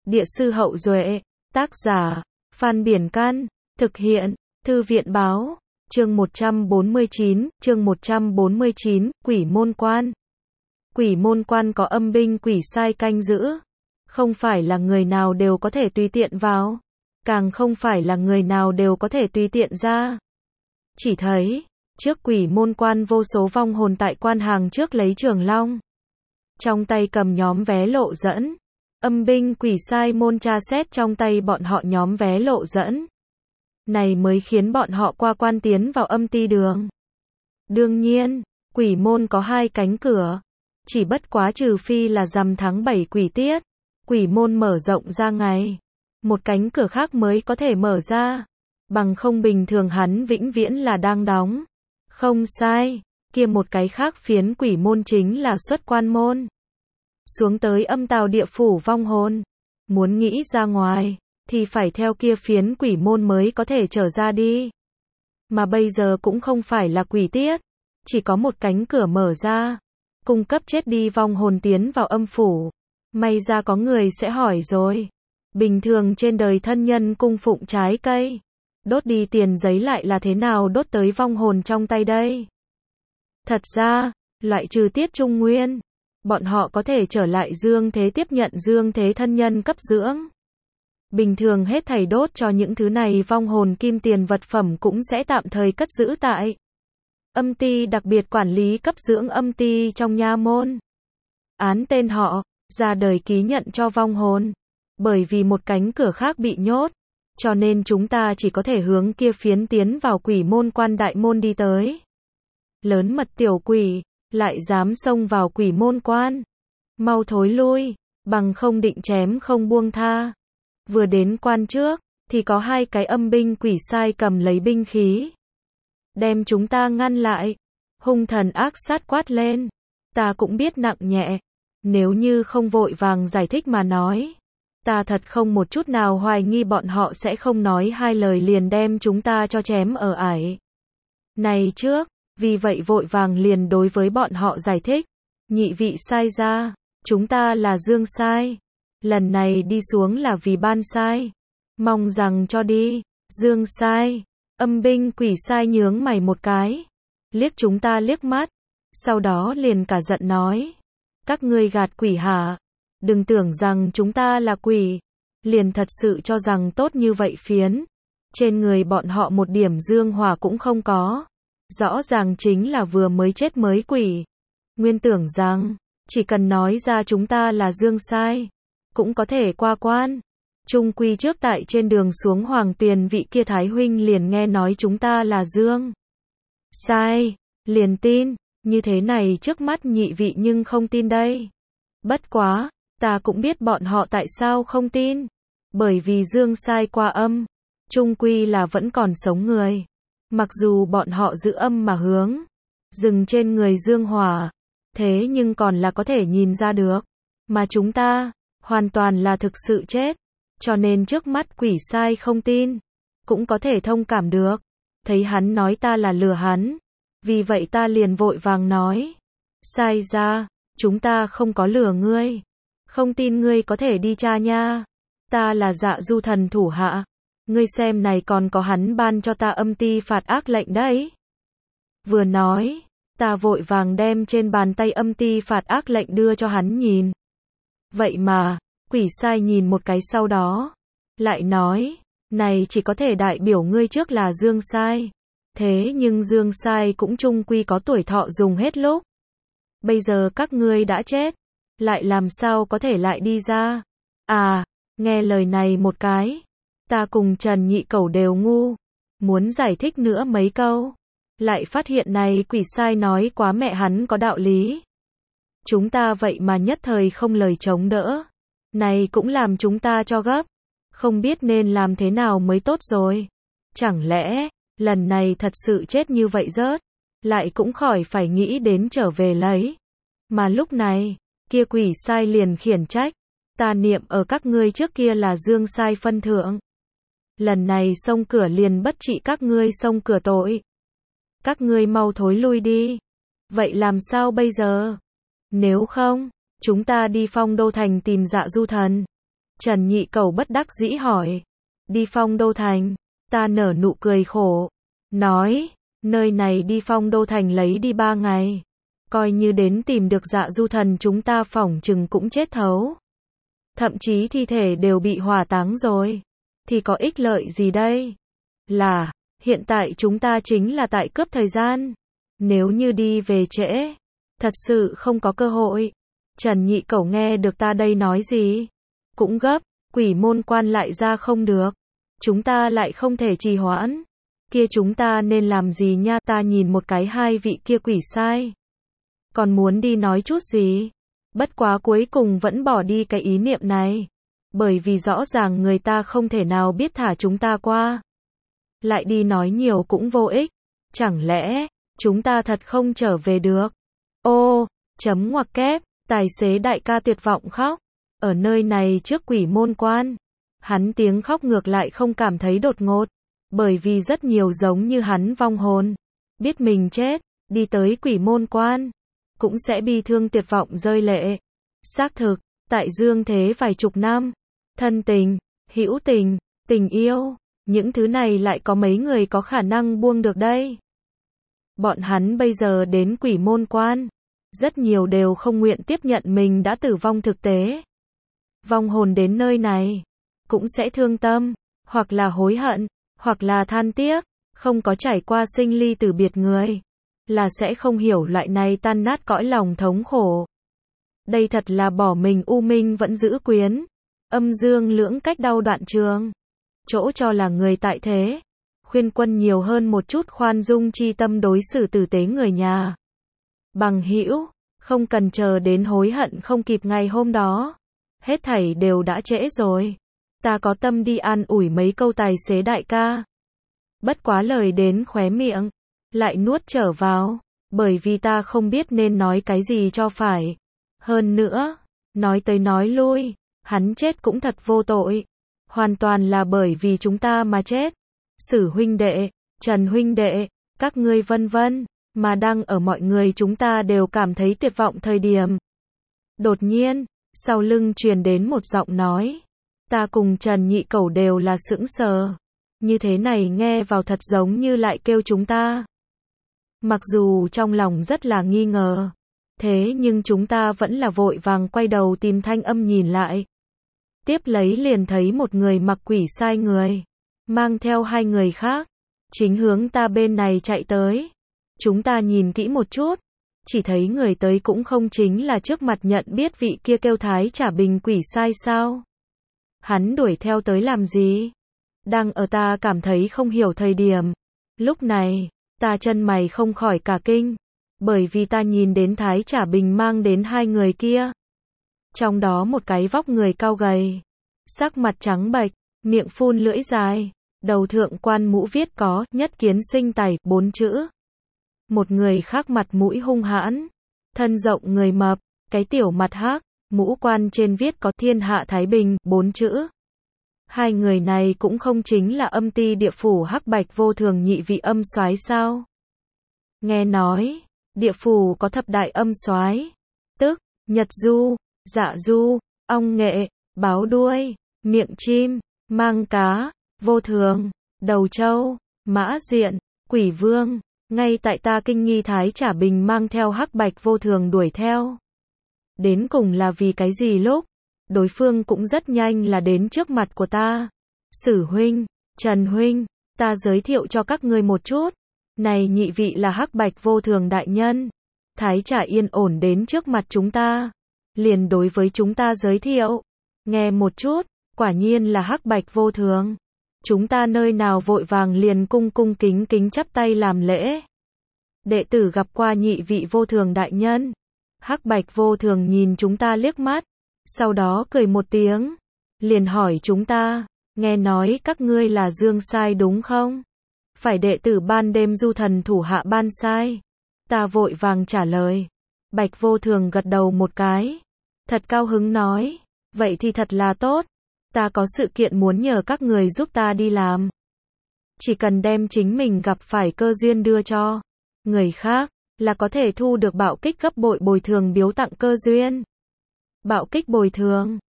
Địa sư Hậu Duệ, tác giả, Phan Biển Căn, thực hiện, Thư viện Báo, chương 149, Quỷ Môn Quan. Quỷ Môn Quan có âm binh quỷ sai canh giữ, không phải là người nào đều có thể tùy tiện vào, càng không phải là người nào đều có thể tùy tiện ra. Chỉ thấy, trước Quỷ Môn Quan vô số vong hồn tại quan hàng trước lấy trường long, trong tay cầm nhóm vé lộ dẫn. Âm binh quỷ sai môn tra xét trong tay bọn họ nhóm vé lộ dẫn. Này mới khiến bọn họ qua quan tiến vào âm ti đường. Đương nhiên, quỷ môn có hai cánh cửa. Chỉ bất quá trừ phi là rằm tháng 7 quỷ tiết, quỷ môn mở rộng ra ngày, một cánh cửa khác mới có thể mở ra. Bằng không bình thường hắn vĩnh viễn là đang đóng. Không sai, kia một cái khác phiến quỷ môn chính là xuất quan môn. Xuống tới âm tào địa phủ vong hồn, muốn nghĩ ra ngoài, thì phải theo kia phiến quỷ môn mới có thể trở ra đi. Mà bây giờ cũng không phải là quỷ tiết, chỉ có một cánh cửa mở ra, cung cấp chết đi vong hồn tiến vào âm phủ. May ra có người sẽ hỏi rồi, bình thường trên đời thân nhân cung phụng trái cây, đốt đi tiền giấy lại là thế nào đốt tới vong hồn trong tay đây? Thật ra, loại trừ tiết trung nguyên, bọn họ có thể trở lại dương thế tiếp nhận dương thế thân nhân cấp dưỡng. Bình thường hết thảy đốt cho những thứ này vong hồn kim tiền vật phẩm cũng sẽ tạm thời cất giữ tại âm ty đặc biệt quản lý cấp dưỡng âm ty trong nha môn. Án tên họ, ra đời ký nhận cho vong hồn. Bởi vì một cánh cửa khác bị nhốt, cho nên chúng ta chỉ có thể hướng kia phiến tiến vào quỷ môn quan đại môn đi tới. Lớn mật tiểu quỷ, lại dám xông vào quỷ môn quan. Mau thối lui, bằng không định chém không buông tha. Vừa đến quan trước, thì có hai cái âm binh quỷ sai cầm lấy binh khí, đem chúng ta ngăn lại. Hung thần ác sát quát lên. Ta cũng biết nặng nhẹ, nếu như không vội vàng giải thích mà nói, ta thật không một chút nào hoài nghi bọn họ sẽ không nói hai lời liền đem chúng ta cho chém ở ải này trước. Vì vậy vội vàng liền đối với bọn họ giải thích. Nhị vị sai ra, chúng ta là dương sai, lần này đi xuống là vì ban sai, mong rằng cho đi. Dương sai, âm binh quỷ sai nhướng mày một cái, liếc chúng ta liếc mắt, sau đó liền cả giận nói, các ngươi gạt quỷ hả? Đừng tưởng rằng chúng ta là quỷ, liền thật sự cho rằng tốt như vậy phiến. Trên người bọn họ một điểm dương hỏa cũng không có, rõ ràng chính là vừa mới chết mới quỷ. Nguyên tưởng rằng, chỉ cần nói ra chúng ta là dương sai, cũng có thể qua quan. Trung quy trước tại trên đường xuống Hoàng Tuyền vị kia Thái huynh liền nghe nói chúng ta là dương sai, liền tin. Như thế này trước mắt nhị vị nhưng không tin đây. Bất quá, ta cũng biết bọn họ tại sao không tin. Bởi vì dương sai qua âm, trung quy là vẫn còn sống người. Mặc dù bọn họ giữ âm mà hướng dừng trên người dương hỏa, thế nhưng còn là có thể nhìn ra được. Mà chúng ta, hoàn toàn là thực sự chết. Cho nên trước mắt quỷ sai không tin, cũng có thể thông cảm được. Thấy hắn nói ta là lừa hắn, vì vậy ta liền vội vàng nói, sai ra, chúng ta không có lừa ngươi. Không tin ngươi có thể đi tra nha. Ta là Dạ Du thần thủ hạ. Ngươi xem này còn có hắn ban cho ta âm ti phạt ác lệnh đấy. Vừa nói, ta vội vàng đem trên bàn tay âm ti phạt ác lệnh đưa cho hắn nhìn. Vậy mà, quỷ sai nhìn một cái sau đó, lại nói, này chỉ có thể đại biểu ngươi trước là dương sai. Thế nhưng dương sai cũng chung quy có tuổi thọ dùng hết lúc. Bây giờ các ngươi đã chết, lại làm sao có thể lại đi ra? À, nghe lời này một cái, ta cùng Trần Nhị Cẩu đều ngu, muốn giải thích nữa mấy câu, lại phát hiện này quỷ sai nói quá mẹ hắn có đạo lý. Chúng ta vậy mà nhất thời không lời chống đỡ, này cũng làm chúng ta cho gấp, không biết nên làm thế nào mới tốt rồi. Chẳng lẽ, lần này thật sự chết như vậy rớt, lại cũng khỏi phải nghĩ đến trở về lấy. Mà lúc này, kia quỷ sai liền khiển trách, ta niệm ở các ngươi trước kia là dương sai phân thượng. Lần này xông cửa liền bất trị các ngươi xông cửa tội. Các ngươi mau thối lui đi. Vậy làm sao bây giờ? Nếu không, chúng ta đi Phong Đô Thành tìm Dạ Du thần. Trần Nhị Cẩu bất đắc dĩ hỏi. Đi Phong Đô Thành. Ta nở nụ cười khổ. Nói, nơi này đi Phong Đô Thành lấy đi 3 ngày. Coi như đến tìm được Dạ Du Thần chúng ta phỏng chừng cũng chết thấu. Thậm chí thi thể đều bị hỏa táng rồi. Thì có ích lợi gì đây? Là, hiện tại chúng ta chính là tại cướp thời gian. Nếu như đi về trễ, thật sự không có cơ hội. Trần Nhị Cẩu nghe được ta đây nói gì? Cũng gấp, Quỷ Môn Quan lại ra không được. Chúng ta lại không thể trì hoãn. Kia chúng ta nên làm gì nha? Ta nhìn một cái hai vị kia quỷ sai. Còn muốn đi nói chút gì? Bất quá cuối cùng vẫn bỏ đi cái ý niệm này. Bởi vì rõ ràng người ta không thể nào biết thả chúng ta qua. Lại đi nói nhiều cũng vô ích. Chẳng lẽ, chúng ta thật không trở về được? Ô, chấm ngoặc kép, tài xế đại ca tuyệt vọng khóc. Ở nơi này trước Quỷ Môn Quan. Hắn tiếng khóc ngược lại không cảm thấy đột ngột. Bởi vì rất nhiều giống như hắn vong hồn. Biết mình chết, đi tới Quỷ Môn Quan. Cũng sẽ bi thương tuyệt vọng rơi lệ. Xác thực, tại dương thế vài chục năm. Thân tình, hữu tình, tình yêu. Những thứ này lại có mấy người có khả năng buông được đây. Bọn hắn bây giờ đến Quỷ Môn Quan. Rất nhiều đều không nguyện tiếp nhận mình đã tử vong thực tế. Vong hồn đến nơi này. Cũng sẽ thương tâm. Hoặc là hối hận. Hoặc là than tiếc. Không có trải qua sinh ly tử biệt người. Là sẽ không hiểu loại này tan nát cõi lòng thống khổ. Đây thật là bỏ mình u minh vẫn giữ quyến. Âm dương lưỡng cách đau đoạn trường. Chỗ cho là người tại thế. Khuyên quân nhiều hơn một chút khoan dung chi tâm đối xử tử tế người nhà. Bằng hữu, không cần chờ đến hối hận không kịp ngày hôm đó. Hết thảy đều đã trễ rồi. Ta có tâm đi an ủi mấy câu tài xế đại ca. Bất quá lời đến khóe miệng. Lại nuốt trở vào. Bởi vì ta không biết nên nói cái gì cho phải. Hơn nữa, nói tới nói lui, hắn chết cũng thật vô tội. Hoàn toàn là bởi vì chúng ta mà chết. Sử huynh đệ, Trần huynh đệ, các ngươi vân vân, mà đang ở mọi người chúng ta đều cảm thấy tuyệt vọng thời điểm. Đột nhiên, sau lưng truyền đến một giọng nói. Ta cùng Trần Nhị Cẩu đều là sững sờ. Như thế này nghe vào thật giống như lại kêu chúng ta. Mặc dù trong lòng rất là nghi ngờ. Thế nhưng chúng ta vẫn là vội vàng quay đầu tìm thanh âm nhìn lại. Tiếp lấy liền thấy một người mặc quỷ sai người. Mang theo 2 người khác. Chính hướng ta bên này chạy tới. Chúng ta nhìn kỹ một chút. Chỉ thấy người tới cũng không chính là trước mặt nhận biết vị kia kêu Thái Trả Bình quỷ sai sao. Hắn đuổi theo tới làm gì? Đang ở ta cảm thấy không hiểu thời điểm. Lúc này, ta chân mày không khỏi cả kinh. Bởi vì ta nhìn đến Thái Trả Bình mang đến 2 người kia. Trong đó một cái vóc người cao gầy. Sắc mặt trắng bệch, miệng phun lưỡi dài. Đầu thượng quan mũ viết có nhất kiến sinh tài 4 chữ. Một người khác mặt mũi hung hãn. Thân rộng người mập, cái tiểu mặt hắc. Mũ quan trên viết có thiên hạ thái bình 4 chữ. 2 người này cũng không chính là âm ti địa phủ hắc bạch vô thường nhị vị âm soái sao? Nghe nói, địa phủ có thập đại âm soái, tức Nhật Du, Dạ Du, Ong Nghệ, Báo Đuôi, Miệng Chim, Mang Cá, Vô Thường, Đầu Trâu, Mã Diện, Quỷ Vương. Ngay tại ta kinh nghi Thái Trả Bình mang theo hắc bạch vô thường đuổi theo. Đến cùng là vì cái gì lúc? Đối phương cũng rất nhanh là đến trước mặt của ta. Sử huynh, Trần huynh, ta giới thiệu cho các ngươi một chút. Này nhị vị là hắc bạch vô thường đại nhân. Thái Trả yên ổn đến trước mặt chúng ta. Liền đối với chúng ta giới thiệu. Nghe một chút, quả nhiên là hắc bạch vô thường. Chúng ta nơi nào vội vàng liền cung cung kính kính chắp tay làm lễ. Đệ tử gặp qua nhị vị vô thường đại nhân. Hắc bạch vô thường nhìn chúng ta liếc mắt. Sau đó cười một tiếng. Liền hỏi chúng ta. Nghe nói các ngươi là Dương Sai đúng không? Phải đệ tử ban đêm du thần thủ hạ ban sai. Ta vội vàng trả lời. Bạch vô thường gật đầu một cái. Thật cao hứng nói. Vậy thì thật là tốt. Ta có sự kiện muốn nhờ các người giúp ta đi làm. Chỉ cần đem chính mình gặp phải cơ duyên đưa cho người khác, là có thể thu được bạo kích gấp bội bồi thường biếu tặng cơ duyên. Bạo kích bồi thường.